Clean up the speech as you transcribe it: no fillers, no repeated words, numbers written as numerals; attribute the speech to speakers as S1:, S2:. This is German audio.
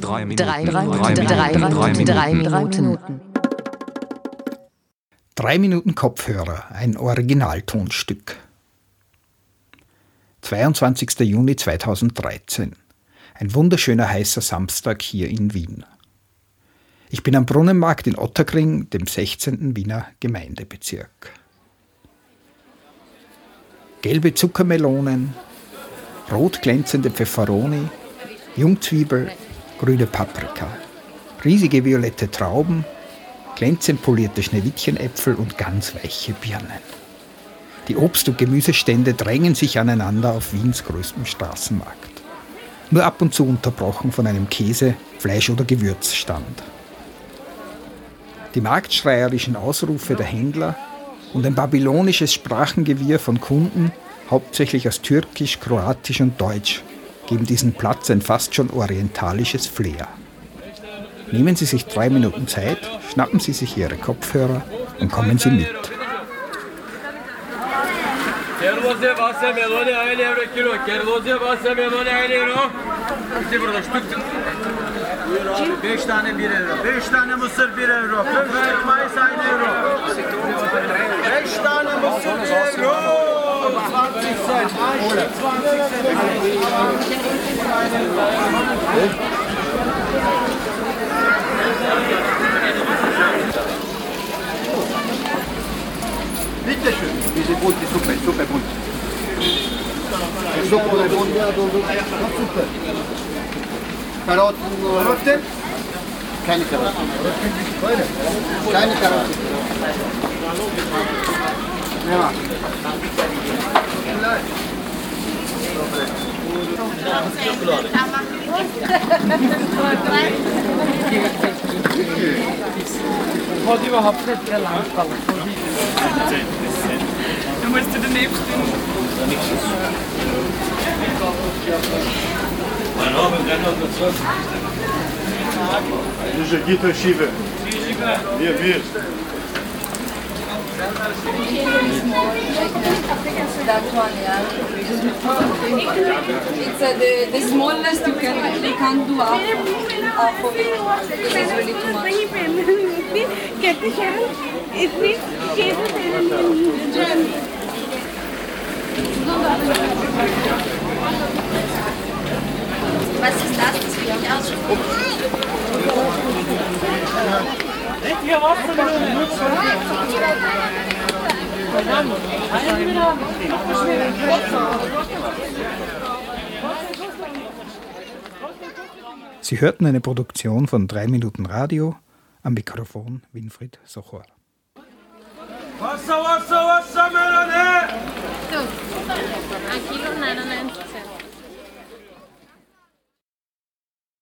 S1: 3 Minuten.
S2: 3 Minuten Kopfhörer, ein Originaltonstück. 22. Juni 2013. Ein wunderschöner heißer Samstag hier in Wien. Ich bin am Brunnenmarkt in Ottakring, dem 16. Wiener Gemeindebezirk. Gelbe Zuckermelonen, rot glänzende Pfefferoni, Jungzwiebel, grüne Paprika, riesige violette Trauben, glänzend polierte Schneewittchenäpfel und ganz weiche Birnen. Die Obst- und Gemüsestände drängen sich aneinander auf Wiens größtem Straßenmarkt. Nur ab und zu unterbrochen von einem Käse-, Fleisch- oder Gewürzstand. Die marktschreierischen Ausrufe der Händler und ein babylonisches Sprachengewirr von Kunden, hauptsächlich aus Türkisch, Kroatisch und Deutsch, geben diesem Platz ein fast schon orientalisches Flair. Nehmen Sie sich 3 Minuten Zeit, schnappen Sie sich Ihre Kopfhörer und kommen Sie mit.
S3: Kerloze Wassermelone 1 Euro Kilo. Kerloze Wassermelone 1 Euro. İşte burada Stück. Buyur abi 5 tane 1 euro. 5 tane mısır 1 euro. 5 tane mais 1 euro. 5 tane mısır 1 euro. 20 Cent. 20 Cent. Bitte schön. Diese bunte Suppe bunt. Suppe bunt. Suppe. Karotten. Karotten? Keine Karotten. Keine Karotten. Ja.
S4: Hat überhaupt nicht mehr lang gedauert. Du musst dir daneben stehen.
S5: Duże gito siwe. Wir.
S6: That one, yeah. It's the smallest you can't do half of it because it's really too much. Was ist das? Das will ich ausschauen.
S2: Sie hörten eine Produktion von 3 Minuten Radio, am Mikrofon Winfried Sochor.
S3: Wasser!